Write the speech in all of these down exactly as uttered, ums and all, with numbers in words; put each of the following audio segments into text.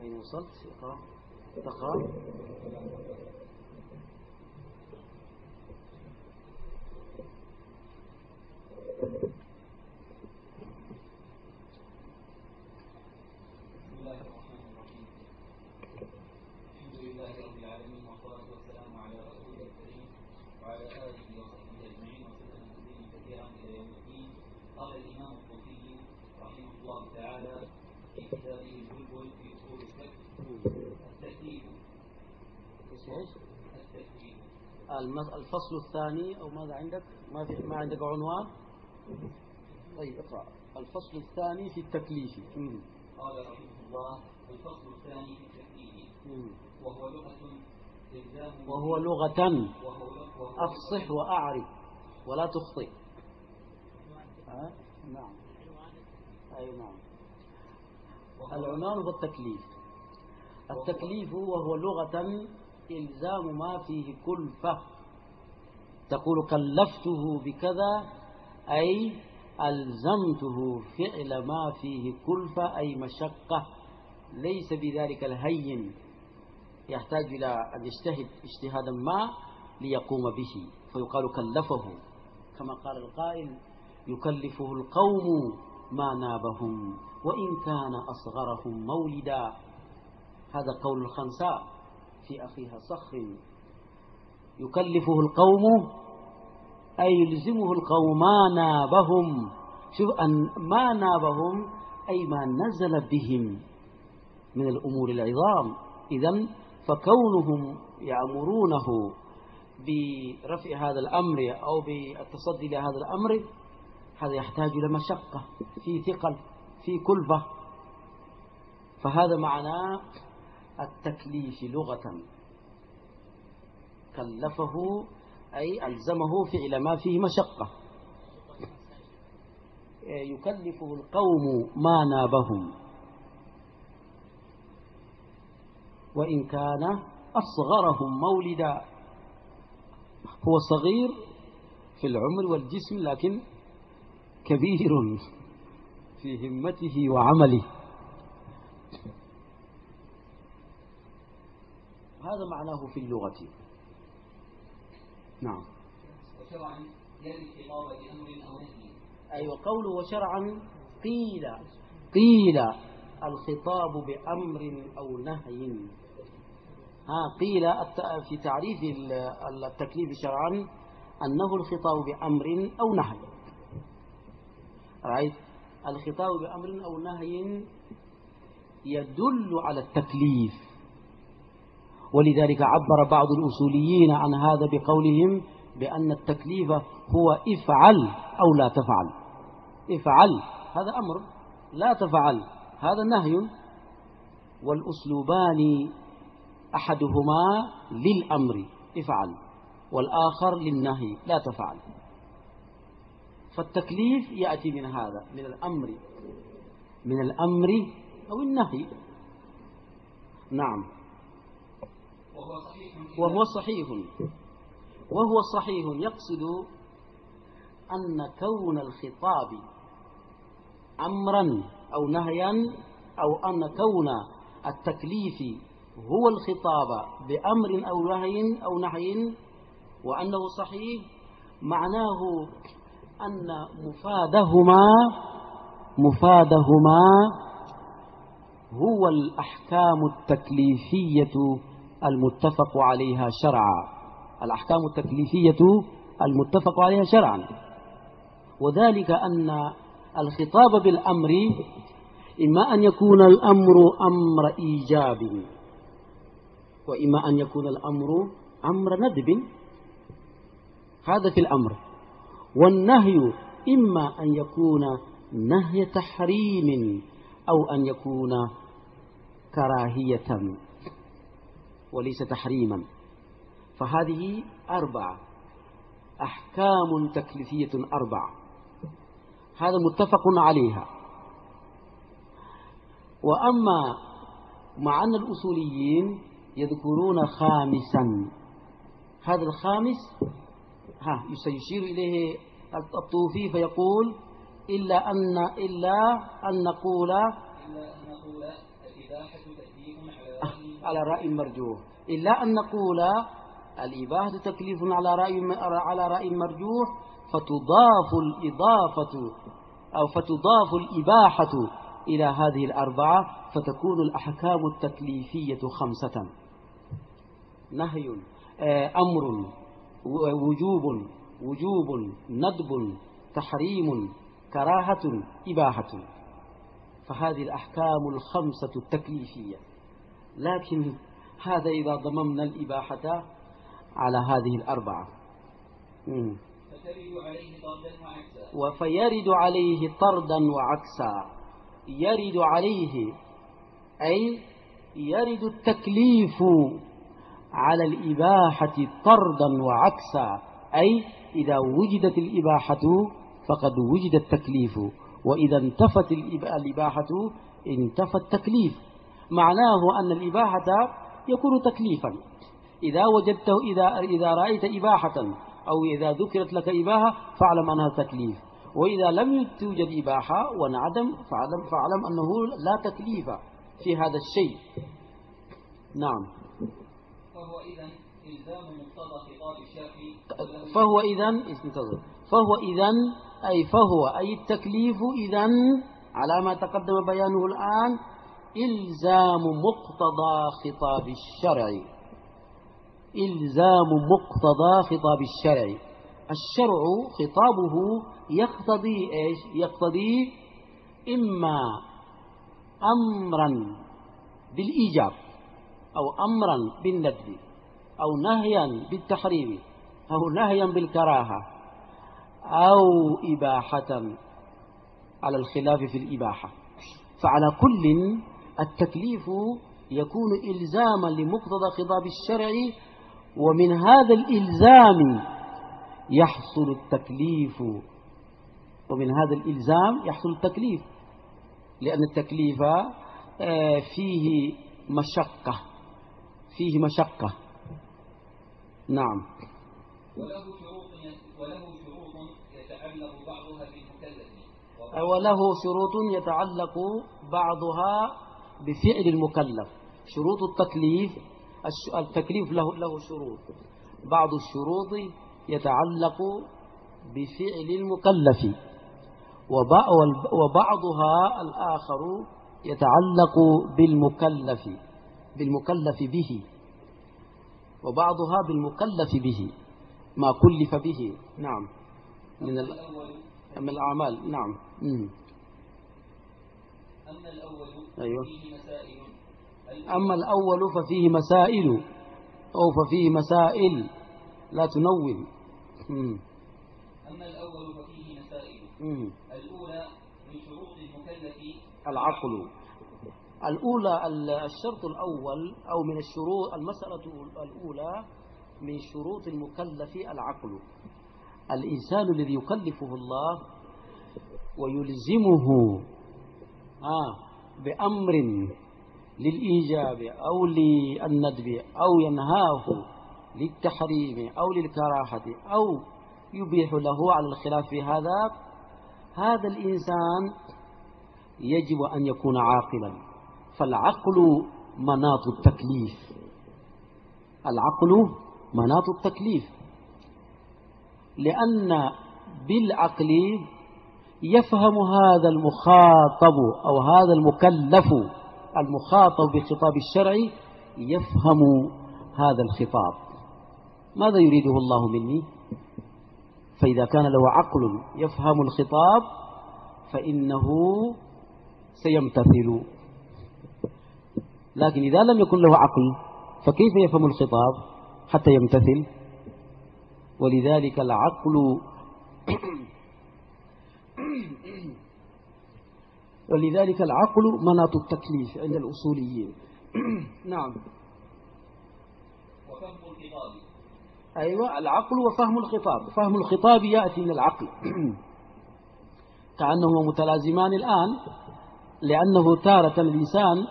أين وصلت؟ اقرأ تقرأ. الفصل الثاني أو ماذا عندك؟ ما في ما عندك عنوان؟ طيب اقرأ. الفصل الثاني في التكليف. قال رحمه الله: الفصل الثاني في التكليف وهو لغة وهو لغة أفصح وأعرف ولا تخطئ. ها؟ نعم. أي نعم. العنوان هو التكليف. التكليف وهو لغة إلزام ما فيه كلفة. تقول كلفته بكذا أي ألزمته فعل ما فيه كلفة أي مشقة، ليس بذلك الهين يحتاج إلى أن يجتهد اجتهادا ما ليقوم به، فيقال كلفه، كما قال القائل: يكلفه القوم ما نابهم وإن كان أصغرهم مولدا. هذا قول الخنساء في أخيها صخر. يكلفه القوم أي يلزمه القوم ما نابهم. شوف أن ما نابهم أي ما نزل بهم من الأمور العظام. إذن فكونهم يأمرونه برفع هذا الأمر أو بالتصدي لهذا الأمر هذا يحتاج إلى مشقة، في ثقل، في كلفة. فهذا معنى التكليف لغة. كلفه أي ألزمه فعل ما فيه مشقة. يكلفه القوم ما نابهم وإن كان أصغرهم مولدا. هو صغير في العمر والجسم لكن كبير في همته وعمله. هذا معناه في اللغة. نعم. وشرعا يلي الخطاب بأمر أو نهي. أيوة، قوله وشرعا قيل قيل الخطاب بأمر أو نهي. ها قيل في تعريف التكليف شرعا أنه الخطاب بأمر أو نهي. رأيت الخطاب بأمر أو نهي يدل على التكليف، ولذلك عبر بعض الأصوليين عن هذا بقولهم بأن التكليف هو افعل أو لا تفعل. افعل هذا أمر، لا تفعل هذا نهي. والأسلوبان أحدهما للأمر افعل والآخر للنهي لا تفعل. فالتكليف يأتي من هذا، من الأمر من الأمر أو النهي. نعم. وهو صحيح وهو صحيح يقصد أن كون الخطاب أمرا أو نهيا أو أن كون التكليف هو الخطاب بأمر أو نهي أو نهي وأنه صحيح معناه أن مفادهما مفادهما هو الأحكام التكليفية المتفق عليها شرعا. الأحكام التكليفية المتفق عليها شرعا، وذلك أن الخطاب بالأمر إما أن يكون الأمر أمر إيجاب وإما أن يكون الأمر أمر ندب. هذا في الأمر. والنهي إما أن يكون نهي تحريم أو أن يكون كراهية وليس تحريما. فهذه أربعة أحكام تكليفية أربعة، هذا متفق عليها. وأما مع أن الأصوليين يذكرون خامسا، هذا الخامس ها سيشير إليه الطوفي فيقول إلا أن إلا أن نقول إلا أن نقول الإباحة تكليف على رأي مرجوح، إلا أن نقول الإباحة تكليف على رأي على رأي مرجوح، فتضاف الإضافة أو فتضاف الإباحة إلى هذه الأربعة، فتكون الأحكام التكليفية خمسة: نهي، أمر، وجوب وجوب ندب، تحريم، كراهة، إباحة. فهذه الأحكام الخمسة التكليفية. لكن هذا إذا ضممنا الإباحة على هذه الأربعة. فترد عليه طردا وعكسا. وفيرد عليه طردا وعكسا. يرد عليه أي يرد التكليف على الإباحة طردا وعكسا، أي إذا وجدت الإباحة فقد وجد التكليف، وإذا انتفت الإباحة انتفى التكليف. معناه أن الإباحة يكون تكليفا إذا وجدته، إذا إذا رأيت إباحة أو إذا ذكرت لك إباحة فاعلم أنها تكليف، وإذا لم توجد إباحة وانعدم فاعلم, فاعلم أنه لا تكليف في هذا الشيء. نعم. فهو إذن إلزام مقتضى خطاب الشرع. فهو إذن فهو إذن أي فهو أي التكليف إذن على ما تقدم بيانه الآن إلزام مقتضى خطاب الشرع. إلزام مقتضى خطاب الشرع. الشرع خطابه يقتضي إيش؟ يقتضي إما أمرا بالإيجاب أو أمرا بالندب أو نهيا بالتحريم أو نهيا بالكراهة أو إباحة على الخلاف في الإباحة. فعلى كل التكليف يكون إلزاما لمقتضى خطاب الشرع، ومن هذا الإلزام يحصل التكليف ومن هذا الإلزام يحصل التكليف لأن التكليف فيه مشقة فيه مشقة. نعم. وله شروط وله شروط يتعلق بعضها بالمكلف وله شروط يتعلق بعضها بفعل المكلف. شروط التكليف التكليف له له شروط، بعض الشروط يتعلق بفعل المكلف وبعضها الآخر يتعلق بالمكلف بالمكلف به وبعضها بالمكلف به ما كلف به. نعم. من من الأعمال. نعم. أما الأول أيوة. فيه مسائل. أما الأول ففيه مسائل أو ففيه مسائل لا تنون. أما الأول ففيه مسائل. مم. الأولى من شروط المكلف العقل. الأولى الشرط الأول أو من الشروط المسألة الأولى من شروط المكلف العقل. الإنسان الذي يكلفه الله ويلزمه آه بأمر للإيجاب أو للندب أو ينهاه للتحريم أو للكراهة أو يبيح له على الخلاف في هذا، هذا الإنسان يجب أن يكون عاقلا. فالعقل مناط التكليف. العقل مناط التكليف لأن بالعقل يفهم هذا المخاطب أو هذا المكلف المخاطب بخطاب الشرع يفهم هذا الخطاب ماذا يريده الله مني. فإذا كان له عقل يفهم الخطاب فإنه سيمتثل، لكن إذا لم يكن له عقل فكيف يفهم الخطاب حتى يمتثل؟ ولذلك العقل ولذلك العقل مناط التكليف عند الأصوليين. نعم. وفهم الخطاب. أيوة، العقل وفهم الخطاب. فهم الخطاب يأتي من العقل كأنهما متلازمان الآن، لأنه تارة الإنسان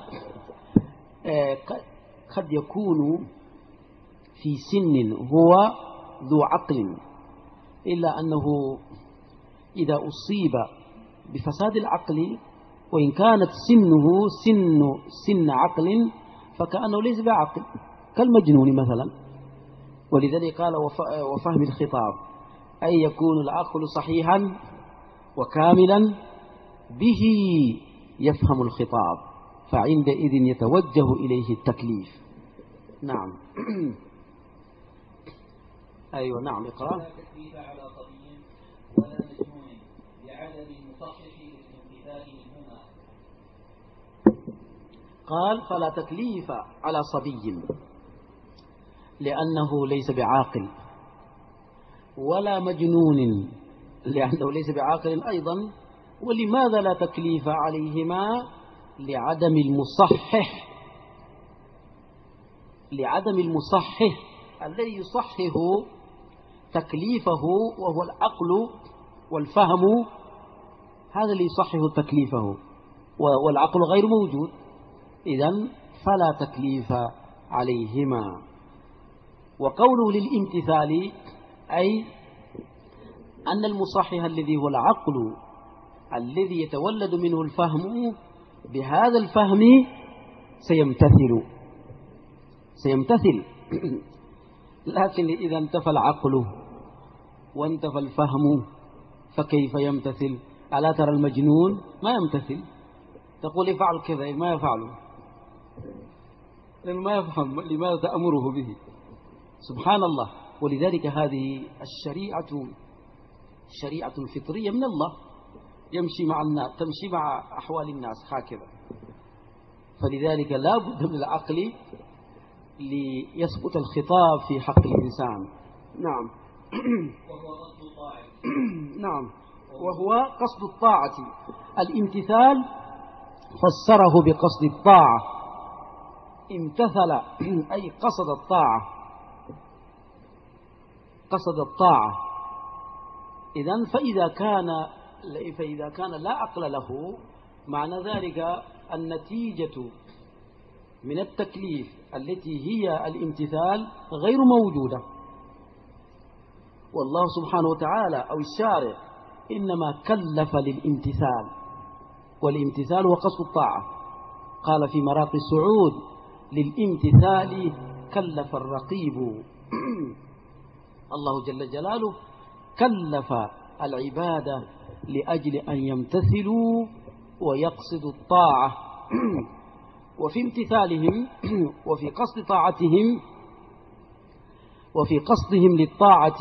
قد يكون في سن هو ذو عقل، إلا أنه إذا أصيب بفساد العقل وإن كانت سنه سن سن عقل فكأنه ليس بعقل كالمجنون مثلا. ولذلك قال وفهم الخطاب أي يكون العقل صحيحا وكاملا به يفهم الخطاب، فعندئذ يتوجه إليه التكليف. نعم. أيوة نعم اقرأ. لا تكليف على صبي ولا مجنون لعدم المصحح للامتثال منهما. قال فلا تكليف على صبي لأنه ليس بعاقل، ولا مجنون لأنه ليس بعاقل أيضا. ولماذا لا تكليف عليهما؟ لعدم المصحح، لعدم المصحح الذي يصحح تكليفه وهو العقل والفهم، هذا اللي يصحح تكليفه والعقل غير موجود، إذن فلا تكليف عليهما. وقوله للامتثال أي أن المصحح الذي هو العقل الذي يتولد منه الفهم بهذا الفهم سيمتثل سيمتثل لكن إذا انتفى العقل وانتفى الفهم فكيف يمتثل؟ ألا ترى المجنون ما يمتثل، تقول افعل كذا ما يفعله لأنه ما يفهم لماذا تأمره به. سبحان الله. ولذلك هذه الشريعة شريعة فطرية من الله، يمشي مع الناس، تمشي مع أحوال الناس هكذا. فلذلك لا بد من العقل ليثبت الخطاب في حق الإنسان. نعم. وهو قصد الطاعة. نعم، وهو قصد الطاعة. الامتثال فسره بقصد الطاعة، امتثل أي قصد الطاعة، قصد الطاعة. إذن فإذا كان فإذا كان لا عقل له، معنى ذلك النتيجة من التكليف التي هي الامتثال غير موجودة. والله سبحانه وتعالى أو الشارع إنما كلف للامتثال، والامتثال هو قصد الطاعة. قال في مراقي السعود للامتثال كلف الرقيب. الله جل جلاله كلف العبادة لأجل أن يمتثلوا ويقصدوا الطاعة. وفي امتثالهم وفي قصد طاعتهم وفي قصدهم للطاعة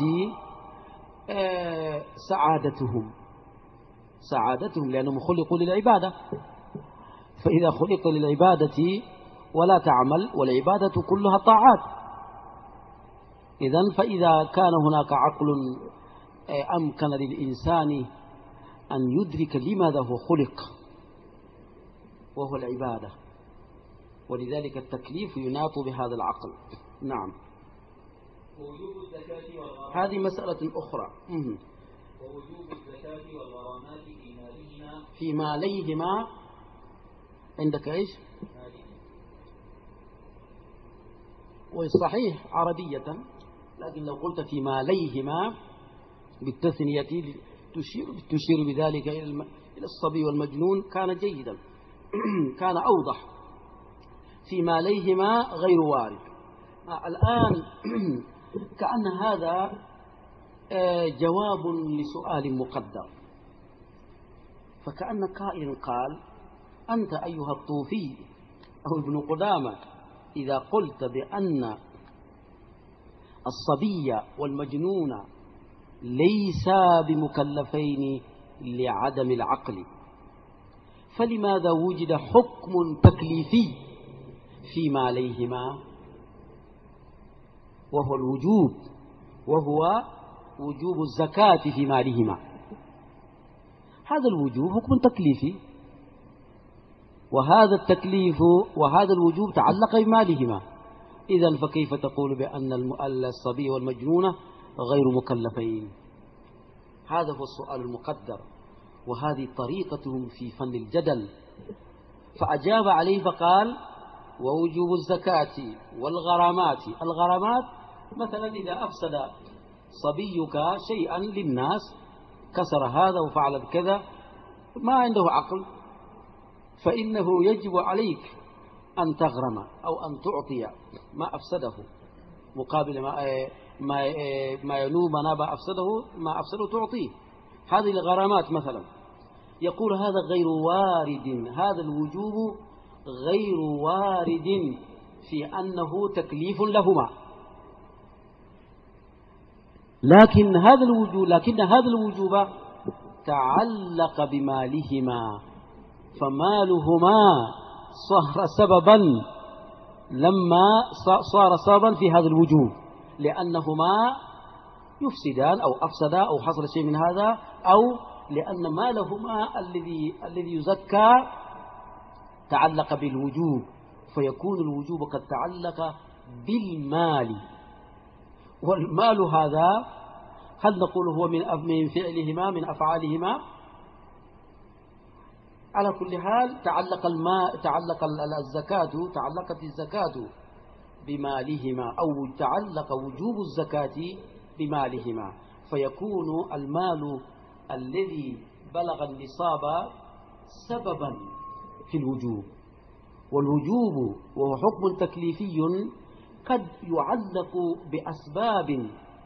سعادتهم سعادتهم لأنهم خلقوا للعبادة. فإذا خلق للعبادة ولا تعمل، والعبادة كلها طاعات، إذن فإذا كان هناك عقل أمكن للإنسان أن يدرك لماذا هو خلق وهو العبادة، ولذلك التكليف يناط بهذا العقل. نعم. ووجوب الزكاة والغرامات. هذه مسألة أخرى. ووجوب الزكاة والغرامات في مالهما. في ماليهما عندك إيش؟ والصحيح عربية، لكن لو قلت في ماليهما بالتثنية تشير, تشير بذلك إلى الصبي والمجنون كان جيدا كان أوضح. في ماليهما غير وارد. الآن كأن هذا جواب لسؤال مقدر، فكأن قائل قال أنت أيها الطوفي أو ابن قدامة إذا قلت بأن الصبي والمجنون ليسا بمكلفين لعدم العقل، فلماذا وجد حكم تكليفي فيما عليهما وهو الوجوب، وهو وجوب الزكاة في مالهما؟ هذا الوجوب حكم تكليفي، وهذا التكليف وهذا الوجوب تعلق بمالهما. إذن فكيف تقول بأن الصبي والمجنون غير مكلفين؟ هذا هو السؤال المقدر، وهذه طريقتهم في فن الجدل. فأجاب عليه فقال ووجوب الزكاة والغرامات. الغرامات مثلا إذا أفسد صبيك شيئا للناس، كسر هذا وفعل كذا، ما عنده عقل، فإنه يجب عليك أن تغرم أو أن تعطي ما أفسده مقابل ما ما ما ينوب ما أفسده ما أفسده تعطيه. هذه الغرامات مثلا يقول هذا غير وارد، هذا الوجوب غير وارد في أنه تكليف لهما، لكن هذا الوجوب لكن هذا الوجوب تعلق بمالهما، فمالهما صار سببا لما صار سببا في هذا الوجوب، لأنهما يفسدان أو أفسدا أو حصل شيء من هذا، أو لأن مالهما الذي الذي يزكى تعلق بالوجوب، فيكون الوجوب قد تعلق بالمال. والمال هذا هل نقول هو من من فعلهما من أفعالهما؟ على كل حال تعلق الماء تعلق الزكاة تعلقت الزكاة بمالهما، أو تعلق وجوب الزكاة بمالهما، فيكون المال الذي بلغ النصاب سببا في الوجوب. والوجوب وهو حكم تكليفي قد يعلق بأسباب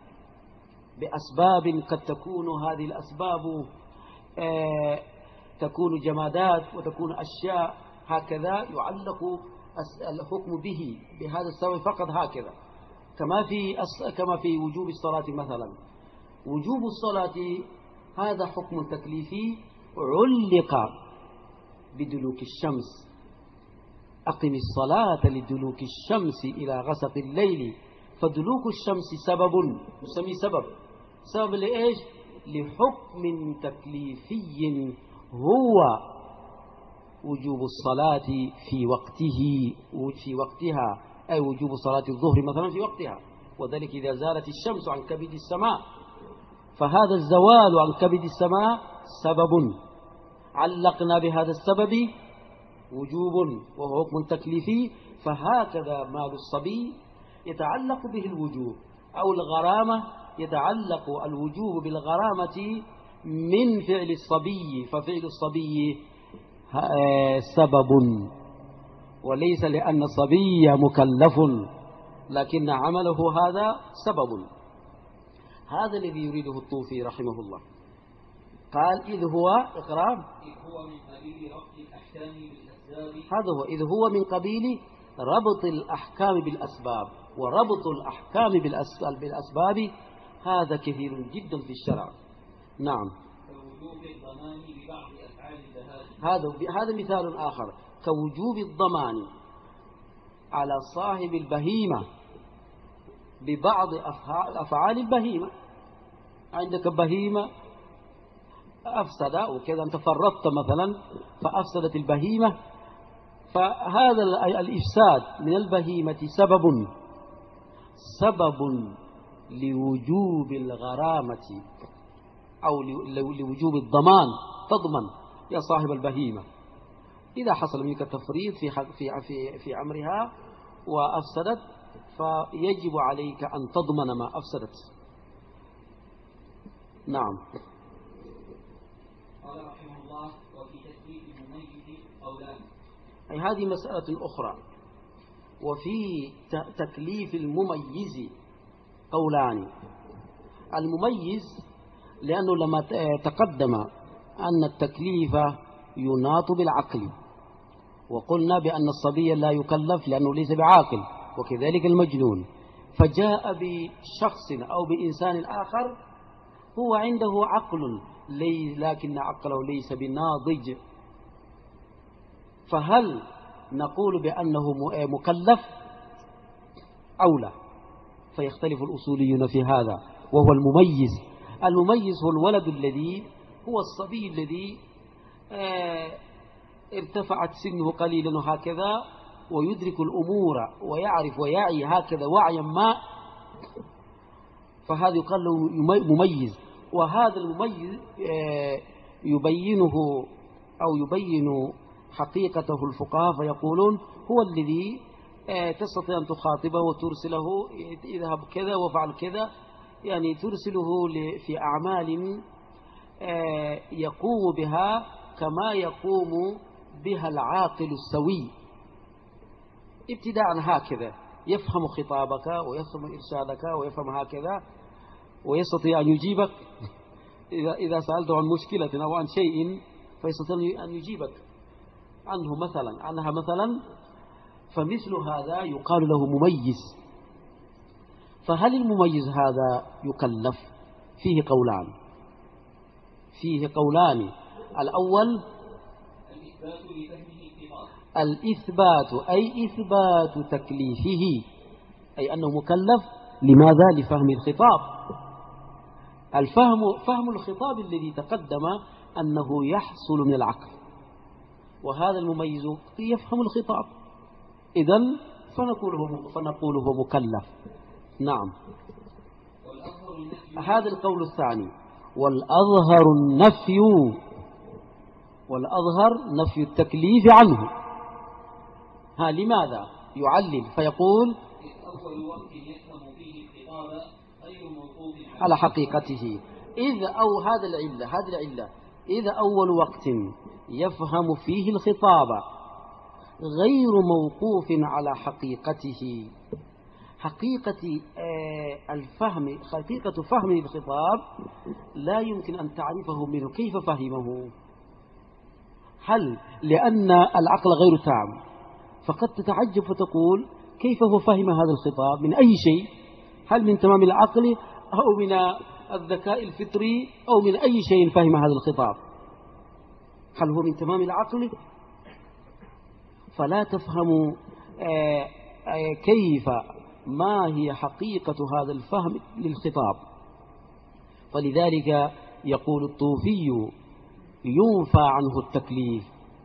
بأسباب قد تكون هذه الأسباب آه تكون جمادات وتكون أشياء، هكذا يعلق الحكم به بهذا السبب فقط، هكذا كما في كما في وجوب الصلاة مثلا. وجوب الصلاة هذا حكم تكليفي علق بدلوك الشمس، أقم الصلاة لدلوك الشمس إلى غسق الليل، فدلوك الشمس سبب يسمي سبب سبب لإيش؟ لحكم تكليفي هو وجوب الصلاة في وقته في وقتها، أي وجوب صلاة الظهر مثلا في وقتها، وذلك إذا زالت الشمس عن كبد السماء، فهذا الزوال عن كبد السماء سبب علقنا بهذا السبب وجوب وهو حكم تكليفي. فهكذا مال الصبي يتعلق به الوجوب، أو الغرامة يتعلق الوجوب بالغرامة من فعل الصبي، ففعل الصبي سبب وليس لأن الصبي مكلف، لكن عمله هذا سبب. هذا الذي يريده الطوفي رحمه الله. قال إذ هو إقرام إذ هو من قبيل ربط الأحكام بالأسباب، هذا هو إذ هو من قبيل ربط الأحكام بالأسباب، وربط الأحكام بالأسباب هذا كثير جدا في الشرع. نعم. كوجوب الضمان ببعض أفعال البهائم، هذا هذا مثال آخر، كوجوب الضمان على صاحب البهيمة ببعض أفعال البهيمة. عندك بهيمة أفسد وكذا، أنت فرطت مثلا فأفسدت البهيمة، فهذا الإفساد من البهيمة سبب سبب لوجوب الغرامة أو لوجوب الضمان، تضمن يا صاحب البهيمة إذا حصل منك تفريط في في في في أمرها وأفسدت، فيجب عليك أن تضمن ما أفسدت. نعم. قال رحمه الله: وفي تكليف المميز قولان. أي هذه مسألة أخرى. وفي تكليف المميز قولان. المميز لأنه لما تقدم أن التكليف يناط بالعقل، وقلنا بأن الصبي لا يكلف لأنه ليس بعاقل، وكذلك المجنون، فجاء بشخص أو بإنسان آخر هو عنده عقل لكن عقله ليس بناضج، فهل نقول بأنه مكلف أو لا؟ فيختلف الأصوليون في هذا. وهو المميز المميز هو الولد الذي هو الصبي الذي ارتفعت سنه قليلا هكذا ويدرك الأمور ويعرف ويعي هكذا وعيا ما، فهذا يقال له مميز. وهذا المميز يبينه أو يبين حقيقته الفقهاء فيقولون هو الذي تستطيع أن تخاطبه وترسله اذهب كذا وفعل كذا، يعني ترسله في أعمال يقوم بها كما يقوم بها العاقل السوي. ابتداء هكذا يفهم خطابك ويفهم إرشادك ويفهم هكذا ويستطيع أن يجيبك إذا إذا سألته عن مشكلة أو عن شيء فيستطيع أن يجيبك عنه مثلا عنها مثلا. فمثل هذا يقال له مميز. فهل المميز هذا يكلف؟ فيه قولان فيه قولان الأول الإثبات أي إثبات تكليفه، أي أنه مكلف. لماذا؟ لفهم الخطاب. الفهم فهم الخطاب الذي تقدم أنه يحصل من العقل، وهذا المميز يفهم الخطاب، إذن فنقوله فنقوله مكلف. نعم. هذا القول الثاني. والأظهر النفي والأظهر نفي التكليف عنه. ها لماذا؟ يعلل فيقول على حقيقته. إذ أو هذا العلة هذه العلة إذا أول وقت يفهم فيه الخطاب غير موقوف على حقيقته. حقيقة الفهم حقيقة فهم الخطاب لا يمكن أن تعرفه منه. كيف فهمه؟ هل لأن العقل غير تام فقد تتعجب فتقول كيف هو فهم هذا الخطاب؟ من أي شيء؟ هل من تمام العقل أو من الذكاء الفطري أو من أي شيء فهم هذا الخطاب؟ هل هو من تمام العقل؟ فلا تفهم كيف ما هي حقيقة هذا الفهم للخطاب. فلذلك يقول الطوفي ينفى عنه التكليف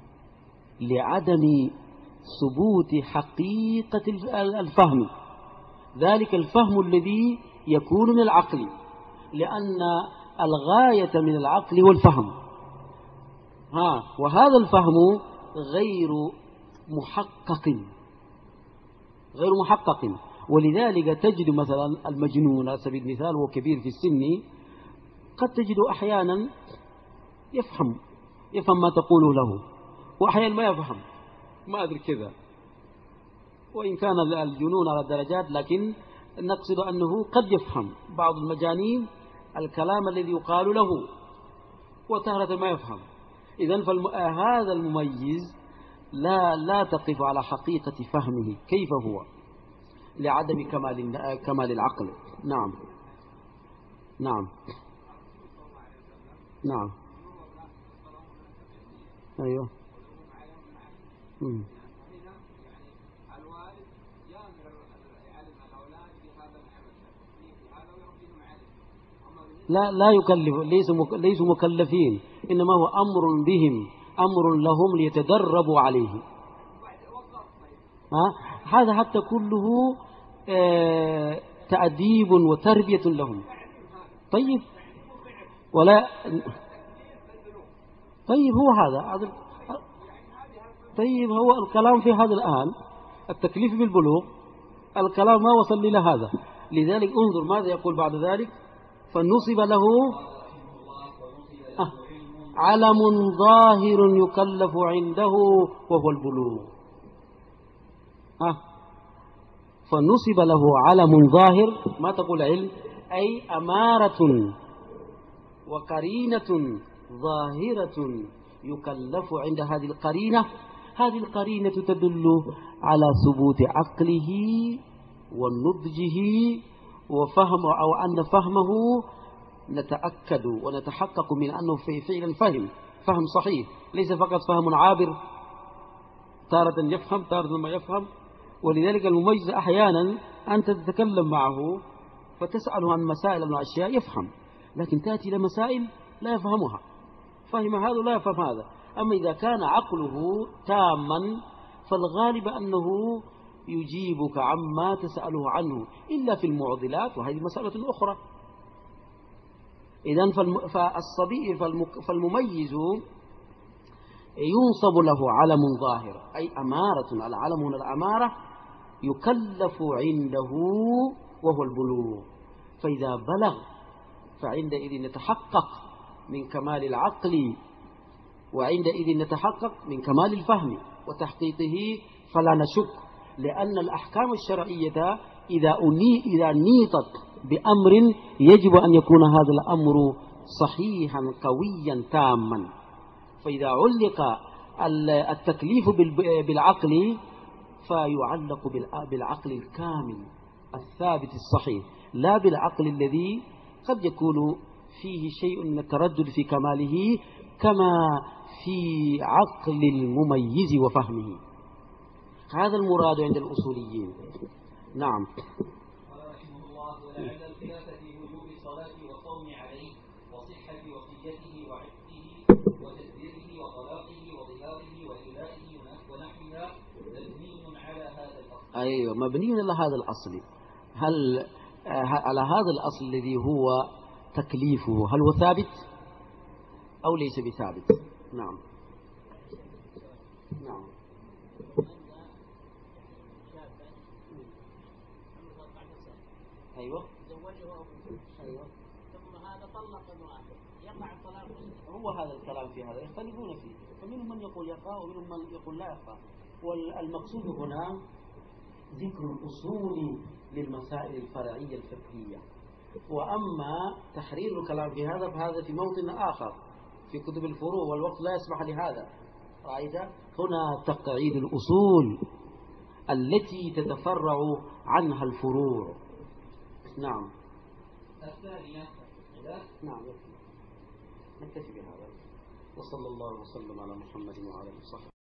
لعدم ثبوت حقيقة الفهم، ذلك الفهم الذي يكون من العقل، لأن الغاية من العقل هو الفهم. ها وهذا الفهم غير محقق غير محقق ولذلك تجد مثلا المجنون على سبيل المثال وهو كبير في السن قد تجد أحيانا يفهم يفهم ما تقوله له، وأحيانا ما يفهم، ما أدري كذا. وإن كان الجنون على درجات لكن نقصد أنه قد يفهم بعض المجانين الكلام الذي يقال له وتارة ما يفهم. إذن فهذا المميز لا لا تقف على حقيقة فهمه كيف هو لعدم كمال كمال العقل. نعم نعم نعم أيوه. لا لا يكلف، ليسوا ليسوا مكلفين، إنما هو أمر بهم، أمر لهم ليتدربوا عليه. ها هذا حتى كله آه تأديب وتربية لهم. طيب ولا طيب هو هذا طيب هو الكلام في هذا الآن التكليف بالبلوغ الكلام ما وصل إلى هذا. لذلك انظر ماذا يقول بعد ذلك: فنصب له آه علم ظاهر يكلف عنده وهو البلوغ. آه فنصب له علم ظاهر، ما تقول علم، أي أمارة وقرينة ظاهرة يكلف عند هذه القرينة. هذه القرينة تدل على ثبوت عقله ونضجه وفهم، أو أن فهمه نتأكد ونتحقق من أنه في فعلا فهم فهم صحيح، ليس فقط فهم عابر تارة يفهم تارة ما يفهم. ولذلك المميز أحيانا أنت تتكلم معه فتسأله عن مسائل من الأشياء يفهم، لكن تأتي إلى مسائل لا يفهمها، فهم هذا لا يفهم هذا. أما إذا كان عقله تاما فالغالب أنه يجيبك عما تسأله عنه إلا في المعضلات، وهذه مسألة أخرى. إذن فالصبي فالمميز ينصب له علم ظاهر، أي أمارة، العلم هنا الأمارة يكلف عنده وهو البلوغ. فإذا بلغ فعندئذ نتحقق من كمال العقل، وعندئذ نتحقق من كمال الفهم وتحقيقه، فلا نشك لأن الأحكام الشرعية إذا أني إذا نيطت بأمر يجب أن يكون هذا الأمر صحيحا قويا تاما. فإذا علق التكليف بالعقل فيعلق بالعقل الكامل الثابت الصحيح، لا بالعقل الذي قد يكون فيه شيء من التردد في كماله كما في عقل المميز وفهمه. هذا المراد عند الأصوليين. نعم. قال رحمه الله: ولعل الخلاف في وجوب الصلاة والصوم عليه وصحة وصيته وعتقه وتدبيره وطلاقه وظهاره وإلائه ونحوها مبني على هذا الأصل. أيوة، مبني على هذا الأصل. هل على هذا الأصل الذي هو تكليفه هل هو ثابت أو ليس بثابت؟ نعم. نعم. أيوة. أيوة. ثم هذا طلق امرأته يقع الطلاق. هو هذا الكلام في هذا يختلفون فيه، فمنهم من يقول يقع ومنهم من يقول لا يقع. والمقصود هنا ذكر الأصول للمسائل الفرعية الفقهية، وأما تحرير الكلام في هذا فهذا في موطن آخر في كتب الفروع، والوقت لا يسمح لهذا. رأيت هنا تقعيد الأصول التي تتفرع عنها الفروع. نعم. الثانية. نعم. نكتفي بهذا، وصلى الله وسلم على محمد وعلى آله وصحبه.